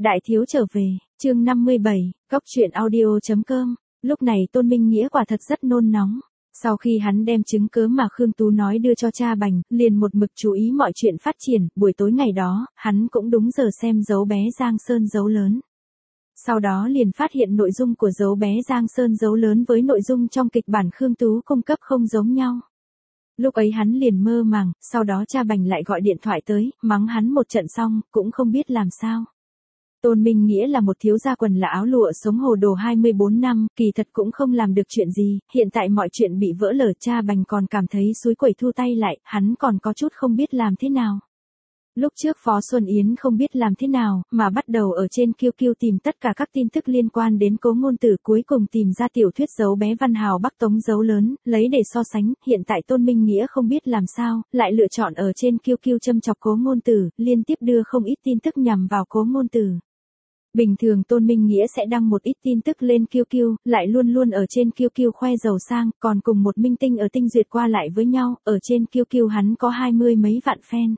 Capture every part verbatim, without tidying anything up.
Đại thiếu trở về, chương năm mươi bảy, góc truyện audio.com. Lúc này Tôn Minh Nghĩa quả thật rất nôn nóng. Sau khi hắn đem chứng cớ mà Khương Tú nói đưa cho cha Bành, liền một mực chú ý mọi chuyện phát triển, buổi tối ngày đó, hắn cũng đúng giờ xem dấu bé Giang Sơn dấu lớn. Sau đó liền phát hiện nội dung của dấu bé Giang Sơn dấu lớn với nội dung trong kịch bản Khương Tú cung cấp không giống nhau. Lúc ấy hắn liền mơ màng, sau đó cha Bành lại gọi điện thoại tới, mắng hắn một trận xong, cũng không biết làm sao. Tôn Minh Nghĩa là một thiếu gia quần là áo lụa sống hồ đồ hai mươi bốn năm, kỳ thật cũng không làm được chuyện gì, hiện tại mọi chuyện bị vỡ lở, cha Bành còn cảm thấy xúi quẩy thu tay lại, hắn còn có chút không biết làm thế nào. Lúc trước Phó Xuân Yến không biết làm thế nào, mà bắt đầu ở trên Q Q tìm tất cả các tin tức liên quan đến Cố Ngôn Tử, cuối cùng tìm ra tiểu thuyết dấu bé Văn Hào Bắc Tống dấu lớn, lấy để so sánh, hiện tại Tôn Minh Nghĩa không biết làm sao, lại lựa chọn ở trên Q Q châm chọc Cố Ngôn Tử, liên tiếp đưa không ít tin tức nhằm vào Cố Ngôn Tử. Bình thường Tôn Minh Nghĩa sẽ đăng một ít tin tức lên Q Q, lại luôn luôn ở trên Q Q khoe giàu sang, còn cùng một minh tinh ở Tinh Duyệt qua lại với nhau, ở trên Q Q hắn có hai mươi mấy vạn fan.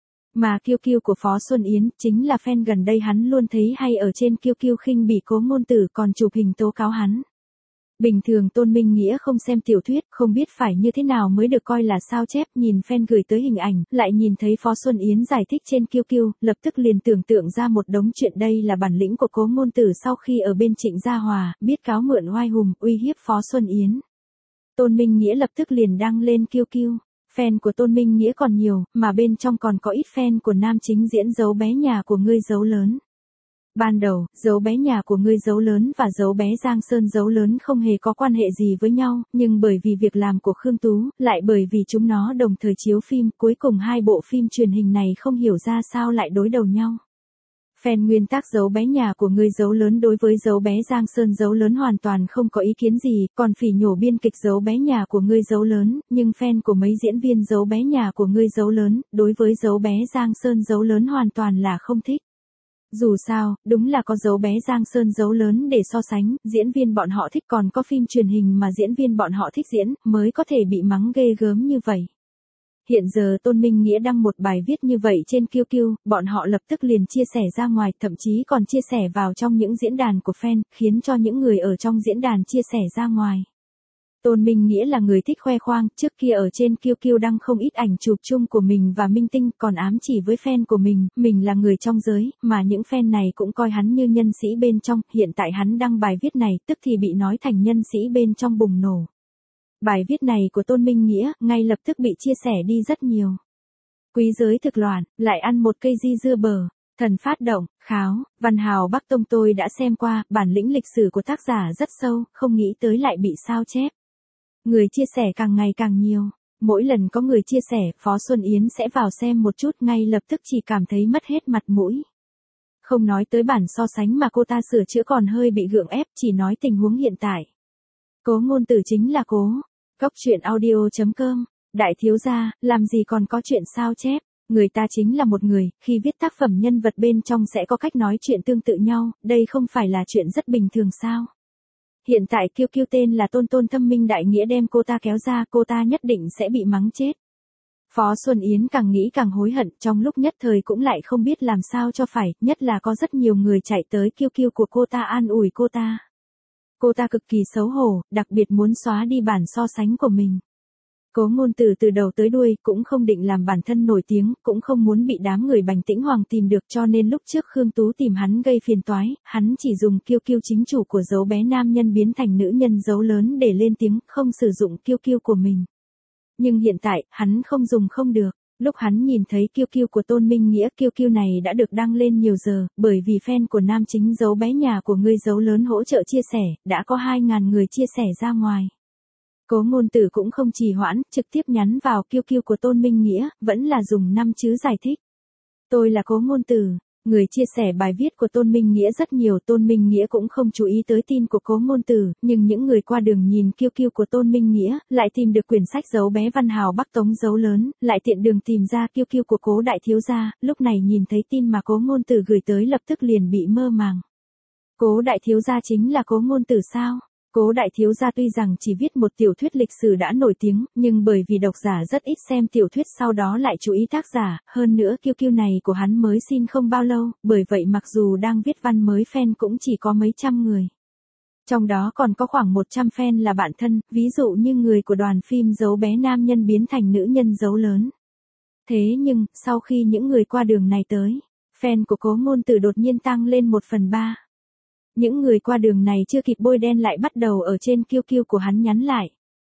Mà Q Q của Phó Xuân Yến, chính là fan gần đây hắn luôn thấy hay ở trên Q Q khinh bỉ Cố Ngôn Tử, còn chụp hình tố cáo hắn. Bình thường Tôn Minh Nghĩa không xem tiểu thuyết, không biết phải như thế nào mới được coi là sao chép, nhìn fan gửi tới hình ảnh, lại nhìn thấy Phó Xuân Yến giải thích trên Q Q, lập tức liền tưởng tượng ra một đống chuyện, đây là bản lĩnh của Cố Ngôn Tử sau khi ở bên Trịnh Gia Hòa, biết cáo mượn oai hùng, uy hiếp Phó Xuân Yến. Tôn Minh Nghĩa lập tức liền đăng lên Q Q. Fan của Tôn Minh Nghĩa còn nhiều, mà bên trong còn có ít fan của nam chính diễn dấu bé nhà của ngươi dấu lớn. Ban đầu, dấu bé nhà của ngươi dấu lớn và dấu bé Giang Sơn dấu lớn không hề có quan hệ gì với nhau, nhưng bởi vì việc làm của Khương Tú, lại bởi vì chúng nó đồng thời chiếu phim, cuối cùng hai bộ phim truyền hình này không hiểu ra sao lại đối đầu nhau. Fan nguyên tác dấu bé nhà của ngươi dấu lớn đối với dấu bé Giang Sơn dấu lớn hoàn toàn không có ý kiến gì, còn phỉ nhổ biên kịch dấu bé nhà của ngươi dấu lớn, nhưng fan của mấy diễn viên dấu bé nhà của ngươi dấu lớn, đối với dấu bé Giang Sơn dấu lớn hoàn toàn là không thích. Dù sao, đúng là có dấu bé Giang Sơn dấu lớn để so sánh, diễn viên bọn họ thích còn có phim truyền hình mà diễn viên bọn họ thích diễn, mới có thể bị mắng ghê gớm như vậy. Hiện giờ Tôn Minh Nghĩa đăng một bài viết như vậy trên Q Q, bọn họ lập tức liền chia sẻ ra ngoài, thậm chí còn chia sẻ vào trong những diễn đàn của fan, khiến cho những người ở trong diễn đàn chia sẻ ra ngoài. Tôn Minh Nghĩa là người thích khoe khoang, trước kia ở trên Q Q đăng không ít ảnh chụp chung của mình và minh tinh, còn ám chỉ với fan của mình, mình là người trong giới, mà những fan này cũng coi hắn như nhân sĩ bên trong, hiện tại hắn đăng bài viết này, tức thì bị nói thành nhân sĩ bên trong bùng nổ. Bài viết này của Tôn Minh Nghĩa, ngay lập tức bị chia sẻ đi rất nhiều. Quý giới thực loạn, lại ăn một cây di dưa bờ. Thần phát động, kháo, Văn Hào Bắc Tông tôi đã xem qua, bản lĩnh lịch sử của tác giả rất sâu, không nghĩ tới lại bị sao chép. Người chia sẻ càng ngày càng nhiều. Mỗi lần có người chia sẻ, Phó Xuân Yến sẽ vào xem một chút, ngay lập tức chỉ cảm thấy mất hết mặt mũi. Không nói tới bản so sánh mà cô ta sửa chữa còn hơi bị gượng ép, chỉ nói tình huống hiện tại. Cố Ngôn Tử chính là cố. Góc truyện audio.com. Đại thiếu gia, làm gì còn có chuyện sao chép. Người ta chính là một người, khi viết tác phẩm nhân vật bên trong sẽ có cách nói chuyện tương tự nhau, đây không phải là chuyện rất bình thường sao. Hiện tại Q Q tên là Tôn Tôn Thâm Minh Đại Nghĩa đem cô ta kéo ra, cô ta nhất định sẽ bị mắng chết. Phó Xuân Yến càng nghĩ càng hối hận, trong lúc nhất thời cũng lại không biết làm sao cho phải, nhất là có rất nhiều người chạy tới Q Q của cô ta an ủi cô ta. Cô ta cực kỳ xấu hổ, đặc biệt muốn xóa đi bản so sánh của mình. Cố Ngôn Tử từ đầu tới đuôi cũng không định làm bản thân nổi tiếng, cũng không muốn bị đám người Bành Tĩnh Hoàng tìm được, cho nên lúc trước Khương Tú tìm hắn gây phiền toái, hắn chỉ dùng Q Q chính chủ của dấu bé nam nhân biến thành nữ nhân dấu lớn để lên tiếng, không sử dụng Q Q của mình. Nhưng hiện tại, hắn không dùng không được. Lúc hắn nhìn thấy Q Q của Tôn Minh Nghĩa, Q Q này đã được đăng lên nhiều giờ, bởi vì fan của nam chính dấu bé nhà của ngươi dấu lớn hỗ trợ chia sẻ, đã có hai nghìn người chia sẻ ra ngoài. Cố Ngôn Tử cũng không trì hoãn, trực tiếp nhắn vào Q Q của Tôn Minh Nghĩa, vẫn là dùng năm chữ giải thích. Tôi là Cố Ngôn Tử. Người chia sẻ bài viết của Tôn Minh Nghĩa rất nhiều, Tôn Minh Nghĩa cũng không chú ý tới tin của Cố Ngôn Tử, nhưng những người qua đường nhìn Q Q của Tôn Minh Nghĩa, lại tìm được quyển sách dấu bé Văn Hào Bắc Tống dấu lớn, lại tiện đường tìm ra Q Q của Cố đại thiếu gia, lúc này nhìn thấy tin mà Cố Ngôn Tử gửi tới lập tức liền bị mơ màng. Cố đại thiếu gia chính là Cố Ngôn Tử sao? Cố đại thiếu gia tuy rằng chỉ viết một tiểu thuyết lịch sử đã nổi tiếng, nhưng bởi vì độc giả rất ít xem tiểu thuyết sau đó lại chú ý tác giả, hơn nữa kiêu kiêu này của hắn mới xin không bao lâu, bởi vậy mặc dù đang viết văn mới fan cũng chỉ có mấy trăm người. Trong đó còn có khoảng một trăm fan là bạn thân, ví dụ như người của đoàn phim Dấu bé nam nhân biến thành nữ nhân dấu lớn. Thế nhưng, sau khi những người qua đường này tới, fan của Cố Ngôn Tử đột nhiên tăng lên một phần ba. Những người qua đường này chưa kịp bôi đen lại bắt đầu ở trên kiêu kiêu của hắn nhắn lại.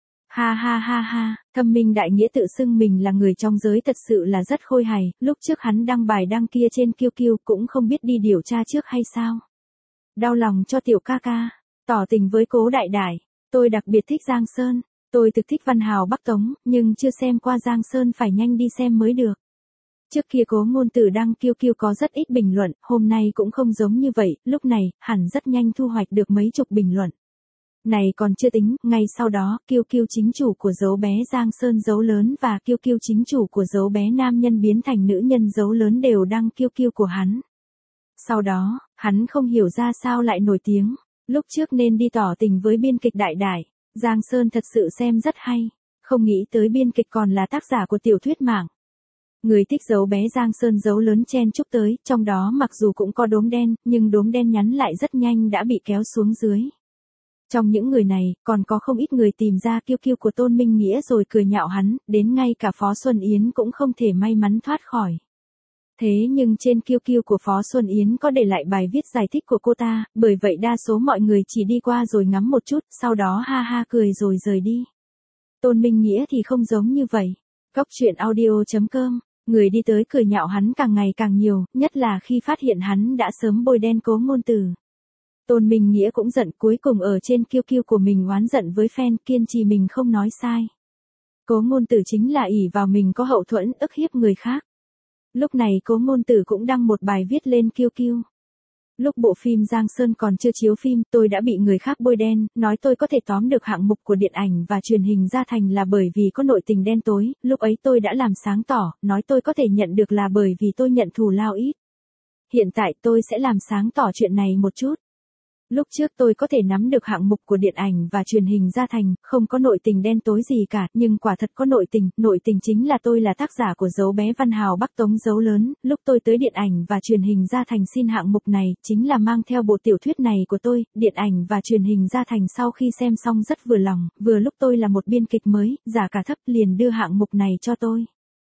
Ha ha ha ha, Thâm Minh Đại Nghĩa tự xưng mình là người trong giới thật sự là rất khôi hài, lúc trước hắn đăng bài đăng kia trên kiêu kiêu cũng không biết đi điều tra trước hay sao. Đau lòng cho tiểu ca ca, tỏ tình với Cố đại đại, tôi đặc biệt thích Giang Sơn, tôi thực thích Văn Hào Bắc Tống, nhưng chưa xem qua Giang Sơn phải nhanh đi xem mới được. Trước kia Cố Ngôn Tử đăng kiêu kiêu có rất ít bình luận, hôm nay cũng không giống như vậy, lúc này, hẳn rất nhanh thu hoạch được mấy chục bình luận. Này còn chưa tính, ngay sau đó, kiêu kiêu chính chủ của dấu bé Giang Sơn dấu lớn và kiêu kiêu chính chủ của dấu bé nam nhân biến thành nữ nhân dấu lớn đều đăng kiêu kiêu của hắn. Sau đó, hắn không hiểu ra sao lại nổi tiếng, lúc trước nên đi tỏ tình với biên kịch Đại Đại, Giang Sơn thật sự xem rất hay, không nghĩ tới biên kịch còn là tác giả của tiểu thuyết mạng. Người thích dấu bé Giang Sơn dấu lớn chen chúc tới, trong đó mặc dù cũng có đốm đen, nhưng đốm đen nhắn lại rất nhanh đã bị kéo xuống dưới. Trong những người này, còn có không ít người tìm ra kiêu kiêu của Tôn Minh Nghĩa rồi cười nhạo hắn, đến ngay cả Phó Xuân Yến cũng không thể may mắn thoát khỏi. Thế nhưng trên kiêu kiêu của Phó Xuân Yến có để lại bài viết giải thích của cô ta, bởi vậy đa số mọi người chỉ đi qua rồi ngắm một chút, sau đó ha ha cười rồi rời đi. Tôn Minh Nghĩa thì không giống như vậy. Cóc truyện audio chấm com, người đi tới cười nhạo hắn càng ngày càng nhiều, nhất là khi phát hiện hắn đã sớm bôi đen Cố Ngôn Tử. Tôn Minh Nghĩa cũng giận, cuối cùng ở trên kiêu kiêu của mình oán giận với fan, kiên trì mình không nói sai. Cố Ngôn Tử chính là ỷ vào mình có hậu thuẫn, ức hiếp người khác. Lúc này Cố Ngôn Tử cũng đăng một bài viết lên kiêu kiêu. Lúc bộ phim Giang Sơn còn chưa chiếu phim, tôi đã bị người khác bôi đen, nói tôi có thể tóm được hạng mục của điện ảnh và truyền hình ra thành là bởi vì có nội tình đen tối, lúc ấy tôi đã làm sáng tỏ, nói tôi có thể nhận được là bởi vì tôi nhận thù lao ít. Hiện tại tôi sẽ làm sáng tỏ chuyện này một chút. Lúc trước tôi có thể nắm được hạng mục của điện ảnh và truyền hình ra thành, không có nội tình đen tối gì cả, nhưng quả thật có nội tình, nội tình chính là tôi là tác giả của dấu bé Văn Hào Bắc Tống dấu lớn, lúc tôi tới điện ảnh và truyền hình ra thành xin hạng mục này, chính là mang theo bộ tiểu thuyết này của tôi, điện ảnh và truyền hình ra thành sau khi xem xong rất vừa lòng, vừa lúc tôi là một biên kịch mới, giá cả thấp liền đưa hạng mục này cho tôi.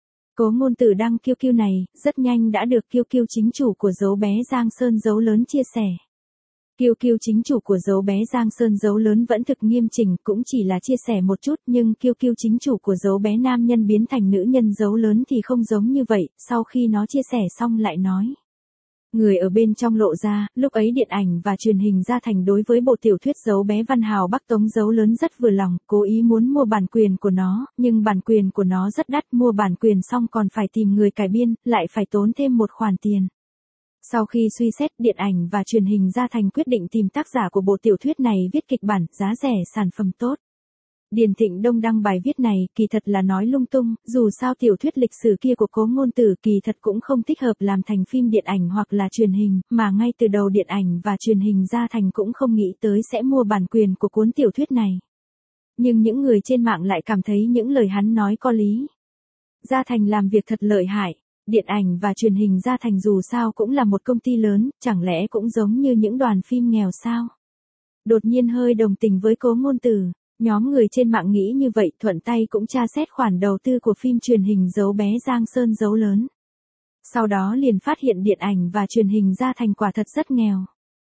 Cố Ngôn Tử đăng kiêu kiêu này, rất nhanh đã được kiêu kiêu chính chủ của dấu bé Giang Sơn dấu lớn chia sẻ. Kiêu kiêu chính chủ của dấu bé Giang Sơn dấu lớn vẫn thực nghiêm chỉnh, cũng chỉ là chia sẻ một chút, nhưng kiêu kiêu chính chủ của dấu bé nam nhân biến thành nữ nhân dấu lớn thì không giống như vậy, sau khi nó chia sẻ xong lại nói. Người ở bên trong lộ ra, lúc ấy điện ảnh và truyền hình ra thành đối với bộ tiểu thuyết dấu bé Văn Hào Bắc Tống dấu lớn rất vừa lòng, cố ý muốn mua bản quyền của nó, nhưng bản quyền của nó rất đắt, mua bản quyền xong còn phải tìm người cải biên, lại phải tốn thêm một khoản tiền. Sau khi suy xét, điện ảnh và truyền hình ra thành quyết định tìm tác giả của bộ tiểu thuyết này viết kịch bản, giá rẻ, sản phẩm tốt. Điền Thịnh Đông đăng bài viết này, kỳ thật là nói lung tung, dù sao tiểu thuyết lịch sử kia của Cố Ngôn Tử kỳ thật cũng không thích hợp làm thành phim điện ảnh hoặc là truyền hình, mà ngay từ đầu điện ảnh và truyền hình ra thành cũng không nghĩ tới sẽ mua bản quyền của cuốn tiểu thuyết này. Nhưng những người trên mạng lại cảm thấy những lời hắn nói có lý. Gia Thành làm việc thật lợi hại. Điện ảnh và truyền hình ra thành dù sao cũng là một công ty lớn, chẳng lẽ cũng giống như những đoàn phim nghèo sao? Đột nhiên hơi đồng tình với Cố Ngôn Tử, nhóm người trên mạng nghĩ như vậy thuận tay cũng tra xét khoản đầu tư của phim truyền hình dấu bé Giang Sơn dấu lớn. Sau đó liền phát hiện điện ảnh và truyền hình ra thành quả thật rất nghèo.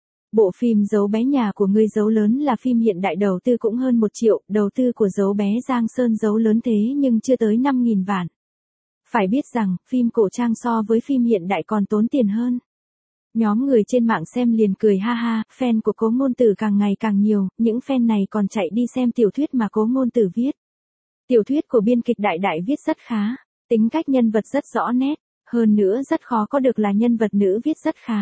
Bộ phim dấu bé nhà của ngươi dấu lớn là phim hiện đại đầu tư cũng hơn một triệu, đầu tư của dấu bé Giang Sơn dấu lớn thế nhưng chưa tới năm nghìn vạn. Phải biết rằng, phim cổ trang so với phim hiện đại còn tốn tiền hơn. Nhóm người trên mạng xem liền cười ha ha, fan của Cố Ngôn Tử càng ngày càng nhiều, những fan này còn chạy đi xem tiểu thuyết mà Cố Ngôn Tử viết. Tiểu thuyết của biên kịch Đại Đại viết rất khá, tính cách nhân vật rất rõ nét, hơn nữa rất khó có được là nhân vật nữ viết rất khá.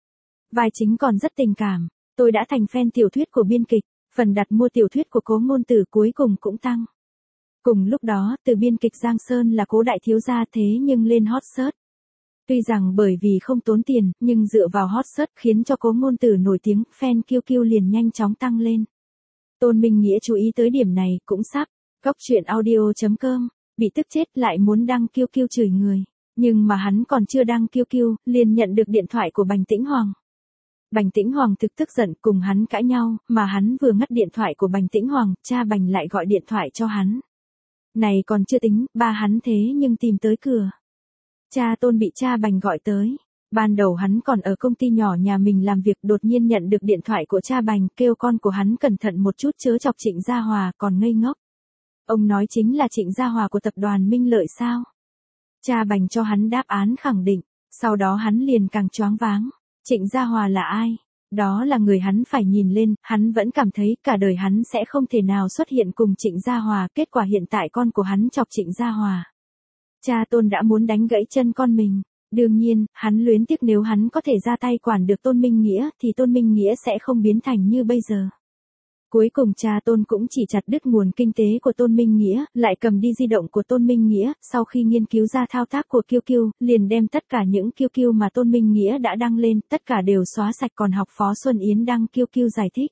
Vai chính còn rất tình cảm, tôi đã thành fan tiểu thuyết của biên kịch, phần đặt mua tiểu thuyết của Cố Ngôn Tử cuối cùng cũng tăng. Cùng lúc đó, từ biên kịch Giang Sơn là Cố đại thiếu gia thế nhưng lên hot search. Tuy rằng bởi vì không tốn tiền, nhưng dựa vào hot search khiến cho Cố Ngôn Tử nổi tiếng, fan kiêu kiêu liền nhanh chóng tăng lên. Tôn Minh Nghĩa chú ý tới điểm này, cũng sắp. Góc truyện audio chấm com, bị tức chết lại muốn đăng kiêu kiêu chửi người. Nhưng mà hắn còn chưa đăng kiêu kiêu, liền nhận được điện thoại của Bành Tĩnh Hoàng. Bành Tĩnh Hoàng thực tức giận cùng hắn cãi nhau, mà hắn vừa ngắt điện thoại của Bành Tĩnh Hoàng, cha Bành lại gọi điện thoại cho hắn. Này còn chưa tính, ba hắn thế nhưng tìm tới cửa. Cha Tôn bị cha Bành gọi tới. Ban đầu hắn còn ở công ty nhỏ nhà mình làm việc, đột nhiên nhận được điện thoại của cha Bành, kêu con của hắn cẩn thận một chút chớ chọc Trịnh Gia Hòa, còn ngây ngốc. Ông nói chính là Trịnh Gia Hòa của tập đoàn Minh Lợi sao? Cha Bành cho hắn đáp án khẳng định, sau đó hắn liền càng choáng váng. Trịnh Gia Hòa là ai? Đó là người hắn phải nhìn lên, hắn vẫn cảm thấy cả đời hắn sẽ không thể nào xuất hiện cùng Trịnh Gia Hòa, kết quả hiện tại con của hắn chọc Trịnh Gia Hòa. Cha Tôn đã muốn đánh gãy chân con mình. Đương nhiên, hắn luyến tiếc nếu hắn có thể ra tay quản được Tôn Minh Nghĩa thì Tôn Minh Nghĩa sẽ không biến thành như bây giờ. Cuối cùng cha Tôn cũng chỉ chặt đứt nguồn kinh tế của Tôn Minh Nghĩa, lại cầm đi di động của Tôn Minh Nghĩa, sau khi nghiên cứu ra thao tác của Kiêu Kiêu, liền đem tất cả những Kiêu Kiêu mà Tôn Minh Nghĩa đã đăng lên, tất cả đều xóa sạch, còn học Phó Xuân Yến đăng Kiêu Kiêu giải thích.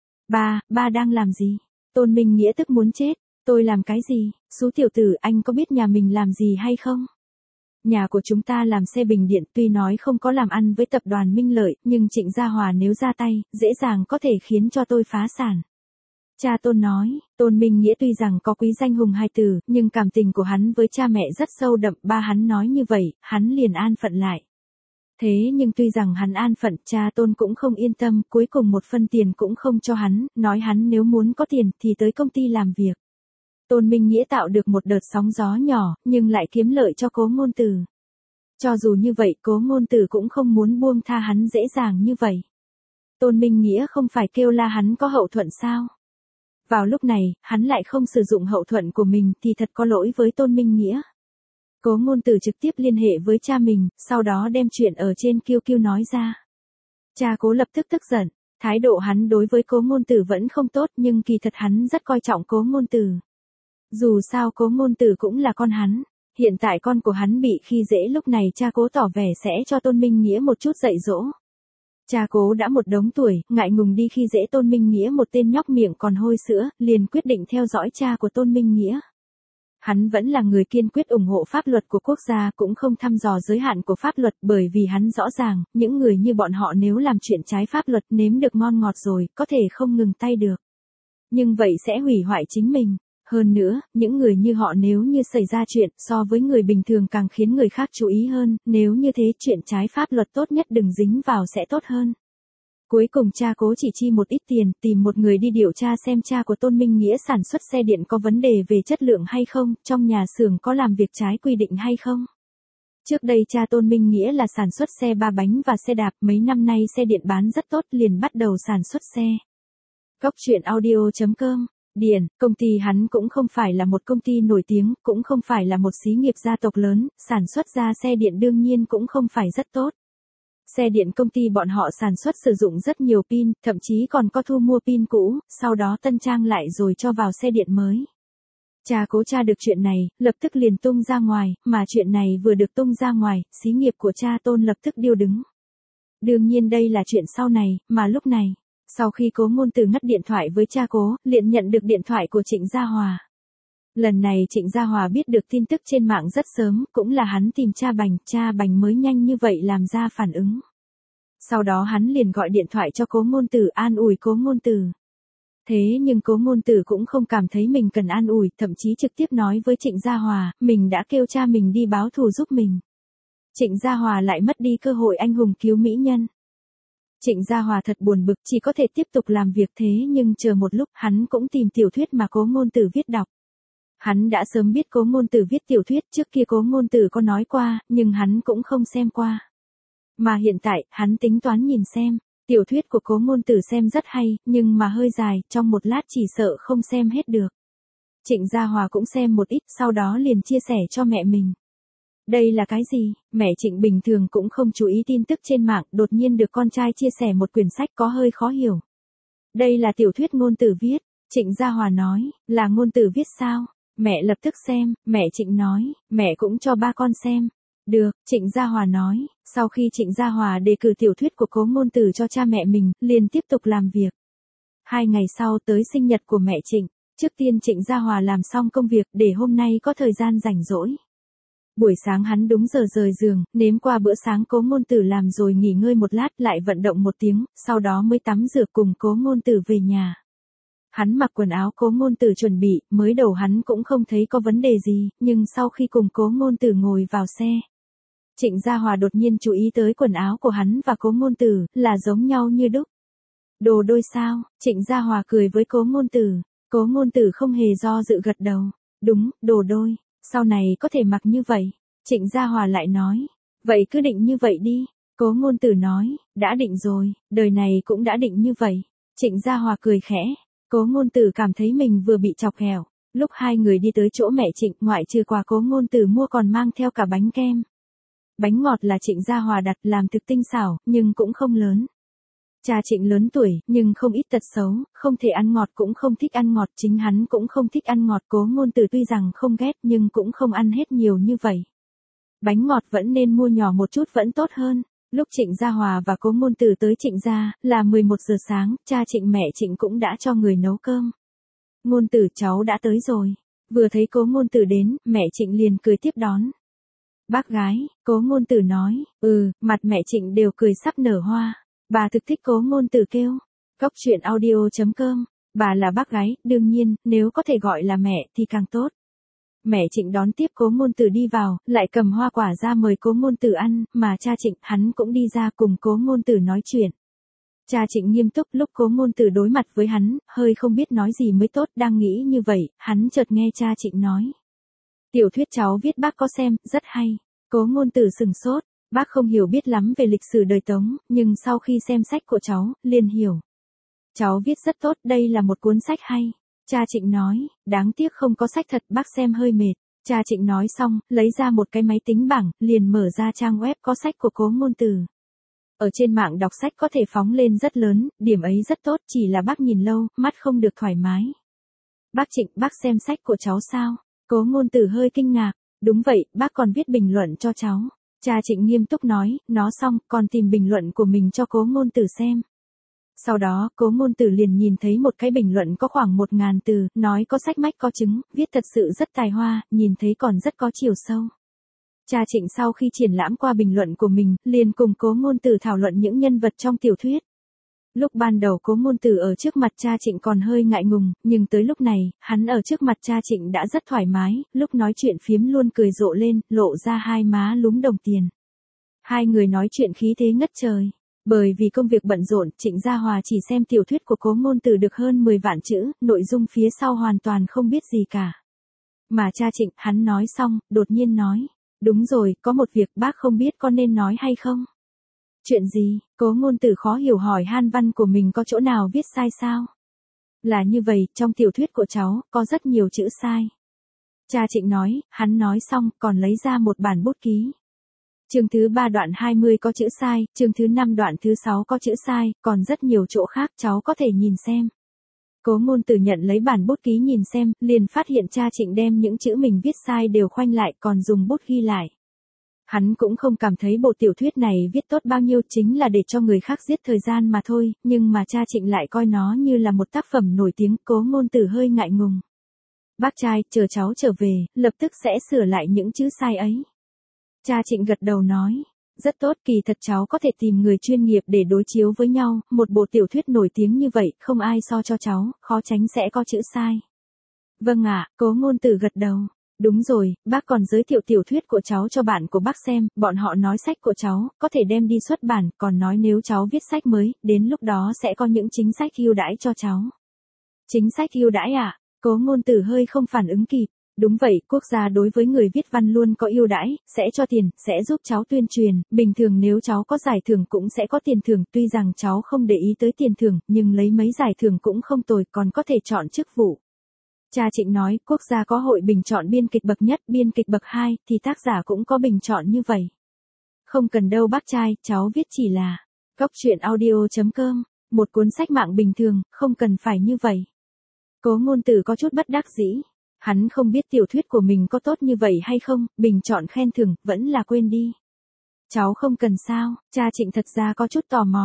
Ba, ba đang làm gì? Tôn Minh Nghĩa tức muốn chết. Tôi làm cái gì? Sú tiểu tử, anh có biết nhà mình làm gì hay không? Nhà của chúng ta làm xe bình điện, tuy nói không có làm ăn với tập đoàn Minh Lợi, nhưng Trịnh Gia Hòa nếu ra tay, dễ dàng có thể khiến cho tôi phá sản. Cha Tôn nói, Tôn Minh Nghĩa tuy rằng có quý danh hùng hai từ, nhưng cảm tình của hắn với cha mẹ rất sâu đậm, ba hắn nói như vậy, hắn liền an phận lại. Thế nhưng tuy rằng hắn an phận, cha Tôn cũng không yên tâm, cuối cùng một phân tiền cũng không cho hắn, nói hắn nếu muốn có tiền thì tới công ty làm việc. Tôn Minh Nghĩa tạo được một đợt sóng gió nhỏ, nhưng lại kiếm lợi cho Cố Ngôn Tử. Cho dù như vậy, Cố Ngôn Tử cũng không muốn buông tha hắn dễ dàng như vậy. Tôn Minh Nghĩa không phải kêu la hắn có hậu thuẫn sao? Vào lúc này, hắn lại không sử dụng hậu thuẫn của mình thì thật có lỗi với Tôn Minh Nghĩa. Cố Ngôn Tử trực tiếp liên hệ với cha mình, sau đó đem chuyện ở trên Kiêu Kiêu nói ra. Cha Cố lập tức tức giận, thái độ hắn đối với Cố Ngôn Tử vẫn không tốt, nhưng kỳ thật hắn rất coi trọng Cố Ngôn Tử. Dù sao Cố Ngôn Tử cũng là con hắn, hiện tại con của hắn bị khi dễ, lúc này cha Cố tỏ vẻ sẽ cho Tôn Minh Nghĩa một chút dạy dỗ. Cha Cố đã một đống tuổi, ngại ngùng đi khi dễ Tôn Minh Nghĩa một tên nhóc miệng còn hôi sữa, liền quyết định theo dõi cha của Tôn Minh Nghĩa. Hắn vẫn là người kiên quyết ủng hộ pháp luật của quốc gia, cũng không thăm dò giới hạn của pháp luật, bởi vì hắn rõ ràng, những người như bọn họ nếu làm chuyện trái pháp luật nếm được ngon ngọt rồi, có thể không ngừng tay được. Nhưng vậy sẽ hủy hoại chính mình. Hơn nữa, những người như họ nếu như xảy ra chuyện so với người bình thường càng khiến người khác chú ý hơn, nếu như thế chuyện trái pháp luật tốt nhất đừng dính vào sẽ tốt hơn. Cuối cùng cha Cố chỉ chi một ít tiền, tìm một người đi điều tra xem cha của Tôn Minh Nghĩa sản xuất xe điện có vấn đề về chất lượng hay không, trong nhà xưởng có làm việc trái quy định hay không. Trước đây cha Tôn Minh Nghĩa là sản xuất xe ba bánh và xe đạp, mấy năm nay xe điện bán rất tốt liền bắt đầu sản xuất xe. Góc truyện audio chấm com. Điện, công ty hắn cũng không phải là một công ty nổi tiếng, cũng không phải là một xí nghiệp gia tộc lớn, sản xuất ra xe điện đương nhiên cũng không phải rất tốt. Xe điện công ty bọn họ sản xuất sử dụng rất nhiều pin, thậm chí còn có thu mua pin cũ, sau đó tân trang lại rồi cho vào xe điện mới. Cha Cố tra được chuyện này, lập tức liền tung ra ngoài, mà chuyện này vừa được tung ra ngoài, xí nghiệp của cha Tôn lập tức điêu đứng. Đương nhiên đây là chuyện sau này, mà lúc này, sau khi Cố Ngôn Tử ngắt điện thoại với cha Cố, liền nhận được điện thoại của Trịnh Gia Hòa. Lần này Trịnh Gia Hòa biết được tin tức trên mạng rất sớm, cũng là hắn tìm cha Bành, cha Bành mới nhanh như vậy làm ra phản ứng. Sau đó hắn liền gọi điện thoại cho Cố Ngôn Tử an ủi Cố Ngôn Tử. Thế nhưng Cố Ngôn Tử cũng không cảm thấy mình cần an ủi, thậm chí trực tiếp nói với Trịnh Gia Hòa, mình đã kêu cha mình đi báo thù giúp mình. Trịnh Gia Hòa lại mất đi cơ hội anh hùng cứu mỹ nhân. Trịnh Gia Hòa thật buồn bực, chỉ có thể tiếp tục làm việc, thế nhưng chờ một lúc hắn cũng tìm tiểu thuyết mà Cố Ngôn Tử viết đọc. Hắn đã sớm biết Cố Ngôn Tử viết tiểu thuyết, trước kia Cố Ngôn Tử có nói qua, nhưng hắn cũng không xem qua. Mà hiện tại, hắn tính toán nhìn xem, tiểu thuyết của Cố Ngôn Tử xem rất hay, nhưng mà hơi dài, trong một lát chỉ sợ không xem hết được. Trịnh Gia Hòa cũng xem một ít, sau đó liền chia sẻ cho mẹ mình. Đây là cái gì? Mẹ Trịnh bình thường cũng không chú ý tin tức trên mạng, đột nhiên được con trai chia sẻ một quyển sách có hơi khó hiểu. Đây là tiểu thuyết Ngôn Tử viết. Trịnh Gia Hòa nói, là Ngôn Tử viết sao? Mẹ lập tức xem, mẹ Trịnh nói, mẹ cũng cho ba con xem. Được, Trịnh Gia Hòa nói, sau khi Trịnh Gia Hòa đề cử tiểu thuyết của Cố Ngôn Tử cho cha mẹ mình, liền tiếp tục làm việc. Hai ngày sau tới sinh nhật của mẹ Trịnh, trước tiên Trịnh Gia Hòa làm xong công việc để hôm nay có thời gian rảnh rỗi. Buổi sáng hắn đúng giờ rời giường, nếm qua bữa sáng Cố Ngôn Tử làm rồi nghỉ ngơi một lát lại vận động một tiếng, sau đó mới tắm rửa cùng Cố Ngôn Tử về nhà. Hắn mặc quần áo Cố Ngôn Tử chuẩn bị, mới đầu hắn cũng không thấy có vấn đề gì, nhưng sau khi cùng Cố Ngôn Tử ngồi vào xe, Trịnh Gia Hòa đột nhiên chú ý tới quần áo của hắn và Cố Ngôn Tử, là giống nhau như đúc. Đồ đôi sao? Trịnh Gia Hòa cười với Cố Ngôn Tử. Cố Ngôn Tử không hề do dự gật đầu. Đúng, đồ đôi, sau này có thể mặc như vậy. Trịnh Gia Hòa lại nói. Vậy cứ định như vậy đi. Cố Ngôn Tử nói, đã định rồi, đời này cũng đã định như vậy. Trịnh Gia Hòa cười khẽ. Cố Ngôn Tử cảm thấy mình vừa bị chọc ghẹo. Lúc hai người đi tới chỗ mẹ Trịnh, ngoại trừ quà Cố Ngôn Tử mua còn mang theo cả bánh kem. Bánh ngọt là Trịnh Gia Hòa đặt làm thực tinh xảo, nhưng cũng không lớn. Cha Trịnh lớn tuổi, nhưng không ít tật xấu, không thể ăn ngọt cũng không thích ăn ngọt, chính hắn cũng không thích ăn ngọt. Cố Ngôn Tử tuy rằng không ghét nhưng cũng không ăn hết nhiều như vậy. Bánh ngọt vẫn nên mua nhỏ một chút vẫn tốt hơn. Lúc Trịnh Gia Hòa và Cố Ngôn Tử tới Trịnh gia, là mười một giờ sáng, cha Trịnh mẹ Trịnh cũng đã cho người nấu cơm. Ngôn Tử, cháu đã tới rồi. Vừa thấy Cố Ngôn Tử đến, mẹ Trịnh liền cười tiếp đón. Bác gái, Cố Ngôn Tử nói. Ừ, mặt mẹ Trịnh đều cười sắp nở hoa. Bà thực thích Cố Ngôn Tử kêu. Góc truyện audio chấm com. Bà là bác gái, đương nhiên, nếu có thể gọi là mẹ thì càng tốt. Mẹ Trịnh đón tiếp Cố Ngôn Tử đi vào, lại cầm hoa quả ra mời Cố Ngôn Tử ăn, mà cha Trịnh, hắn cũng đi ra cùng Cố Ngôn Tử nói chuyện. Cha Trịnh nghiêm túc, lúc Cố Ngôn Tử đối mặt với hắn, hơi không biết nói gì mới tốt, đang nghĩ như vậy, hắn chợt nghe cha Trịnh nói. Tiểu thuyết cháu viết bác có xem, rất hay. Cố Ngôn Tử sừng sốt, bác không hiểu biết lắm về lịch sử đời Tống, nhưng sau khi xem sách của cháu, liền hiểu. Cháu viết rất tốt, đây là một cuốn sách hay. Cha Trịnh nói, đáng tiếc không có sách thật, bác xem hơi mệt. Cha Trịnh nói xong, lấy ra một cái máy tính bảng, liền mở ra trang web có sách của Cố Ngôn Tử. Ở trên mạng đọc sách có thể phóng lên rất lớn, điểm ấy rất tốt, chỉ là bác nhìn lâu, mắt không được thoải mái. Bác Trịnh, bác xem sách của cháu sao? Cố Ngôn Tử hơi kinh ngạc. Đúng vậy, bác còn viết bình luận cho cháu. Cha Trịnh nghiêm túc nói, nói xong, còn tìm bình luận của mình cho Cố Ngôn Tử xem. Sau đó, Cố Ngôn Tử liền nhìn thấy một cái bình luận có khoảng một ngàn từ, nói có sách mách có chứng, viết thật sự rất tài hoa, nhìn thấy còn rất có chiều sâu. Cha Trịnh sau khi triển lãm qua bình luận của mình, liền cùng Cố Ngôn Tử thảo luận những nhân vật trong tiểu thuyết. Lúc ban đầu Cố Ngôn Tử ở trước mặt cha Trịnh còn hơi ngại ngùng, nhưng tới lúc này, hắn ở trước mặt cha Trịnh đã rất thoải mái, lúc nói chuyện phiếm luôn cười rộ lên, lộ ra hai má lúm đồng tiền. Hai người nói chuyện khí thế ngất trời. Bởi vì công việc bận rộn, Trịnh Gia Hòa chỉ xem tiểu thuyết của Cố Ngôn Tử được hơn mười vạn chữ, nội dung phía sau hoàn toàn không biết gì cả. Mà cha Trịnh, hắn nói xong, đột nhiên nói, đúng rồi, có một việc bác không biết có nên nói hay không? Chuyện gì? Cố Ngôn Tử khó hiểu hỏi han văn của mình có chỗ nào viết sai sao? Là như vậy, trong tiểu thuyết của cháu, có rất nhiều chữ sai. Cha Trịnh nói, hắn nói xong, còn lấy ra một bản bút ký. Chương thứ ba đoạn hai mươi có chữ sai, chương thứ năm đoạn thứ sáu có chữ sai, còn rất nhiều chỗ khác cháu có thể nhìn xem. Cố Ngôn Tử nhận lấy bản bút ký nhìn xem, liền phát hiện cha Trịnh đem những chữ mình viết sai đều khoanh lại còn dùng bút ghi lại. Hắn cũng không cảm thấy bộ tiểu thuyết này viết tốt bao nhiêu, chính là để cho người khác giết thời gian mà thôi, nhưng mà cha Trịnh lại coi nó như là một tác phẩm nổi tiếng. Cố Ngôn Tử hơi ngại ngùng. Bác trai, chờ cháu trở về, lập tức sẽ sửa lại những chữ sai ấy. Cha Trịnh gật đầu nói, rất tốt, kỳ thật cháu có thể tìm người chuyên nghiệp để đối chiếu với nhau, một bộ tiểu thuyết nổi tiếng như vậy, không ai so cho cháu, khó tránh sẽ có chữ sai. Vâng ạ, Cố Ngôn Tử gật đầu. Đúng rồi, bác còn giới thiệu tiểu thuyết của cháu cho bạn của bác xem, bọn họ nói sách của cháu, có thể đem đi xuất bản, còn nói nếu cháu viết sách mới, đến lúc đó sẽ có những chính sách ưu đãi cho cháu. Chính sách ưu đãi à? Cố Ngôn Tử hơi không phản ứng kịp. Đúng vậy, quốc gia đối với người viết văn luôn có ưu đãi, sẽ cho tiền, sẽ giúp cháu tuyên truyền, bình thường nếu cháu có giải thưởng cũng sẽ có tiền thưởng, tuy rằng cháu không để ý tới tiền thưởng, nhưng lấy mấy giải thưởng cũng không tồi, còn có thể chọn chức vụ. Cha Trịnh nói, quốc gia có hội bình chọn biên kịch bậc nhất, biên kịch bậc hai, thì tác giả cũng có bình chọn như vậy. Không cần đâu bác trai, cháu viết chỉ là góc truyện audio chấm com, một cuốn sách mạng bình thường, không cần phải như vậy. Cố Ngôn Tử có chút bất đắc dĩ. Hắn không biết tiểu thuyết của mình có tốt như vậy hay không, bình chọn khen thưởng, vẫn là quên đi. Cháu không cần sao, cha Trịnh thật ra có chút tò mò.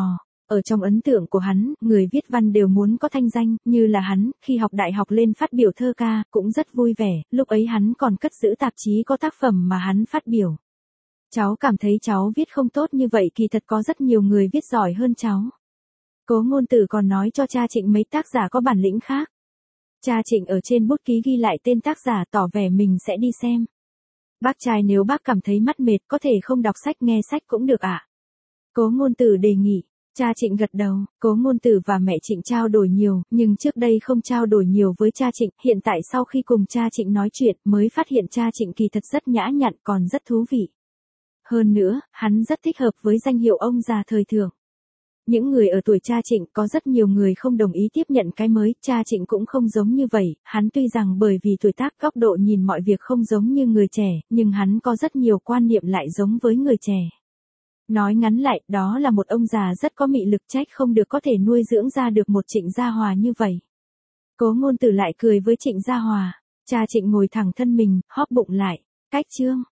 Ở trong ấn tượng của hắn, người viết văn đều muốn có thanh danh, như là hắn, khi học đại học lên phát biểu thơ ca, cũng rất vui vẻ, lúc ấy hắn còn cất giữ tạp chí có tác phẩm mà hắn phát biểu. Cháu cảm thấy cháu viết không tốt như vậy, kỳ thật có rất nhiều người viết giỏi hơn cháu. Cố Ngôn Tử còn nói cho cha Trịnh mấy tác giả có bản lĩnh khác. Cha Trịnh ở trên bút ký ghi lại tên tác giả, tỏ vẻ mình sẽ đi xem. Bác trai, nếu bác cảm thấy mắt mệt có thể không đọc sách, nghe sách cũng được ạ. Cố Ngôn Tử đề nghị. Cha Trịnh gật đầu. Cố Ngôn Tử và mẹ Trịnh trao đổi nhiều, nhưng trước đây không trao đổi nhiều với cha Trịnh, hiện tại sau khi cùng cha Trịnh nói chuyện mới phát hiện cha Trịnh kỳ thật rất nhã nhặn, còn rất thú vị. Hơn nữa, hắn rất thích hợp với danh hiệu ông già thời thượng. Những người ở tuổi cha Trịnh có rất nhiều người không đồng ý tiếp nhận cái mới, cha Trịnh cũng không giống như vậy, hắn tuy rằng bởi vì tuổi tác góc độ nhìn mọi việc không giống như người trẻ, nhưng hắn có rất nhiều quan niệm lại giống với người trẻ. Nói ngắn lại, đó là một ông già rất có mị lực, trách không được có thể nuôi dưỡng ra được một Trịnh Gia Hòa như vậy. Cố Ngôn Tử lại cười với Trịnh Gia Hòa. Cha Trịnh ngồi thẳng thân mình, hóp bụng lại. Cách chương.